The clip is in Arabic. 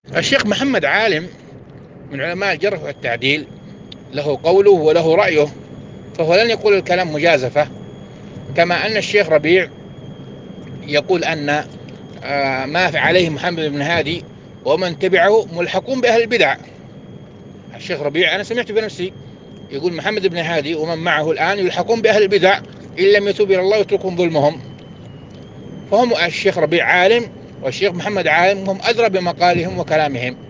الشيخ محمد عالم من علماء الجرح والتعديل، له قوله وله رأيه، فهو لن يقول الكلام مجازفة. كما أن الشيخ ربيع يقول أن ما عليه محمد بن هادي ومن تبعه ملحقون بأهل البدع. الشيخ ربيع أنا سمعت بنفسي يقول محمد بن هادي ومن معه الآن يلحقون بأهل البدع إن لم يتوب إلى الله ويتركون ظلمهم. فهم الشيخ ربيع عالم والشيخ محمد عالم، هم أدرى بمقالهم وكلامهم.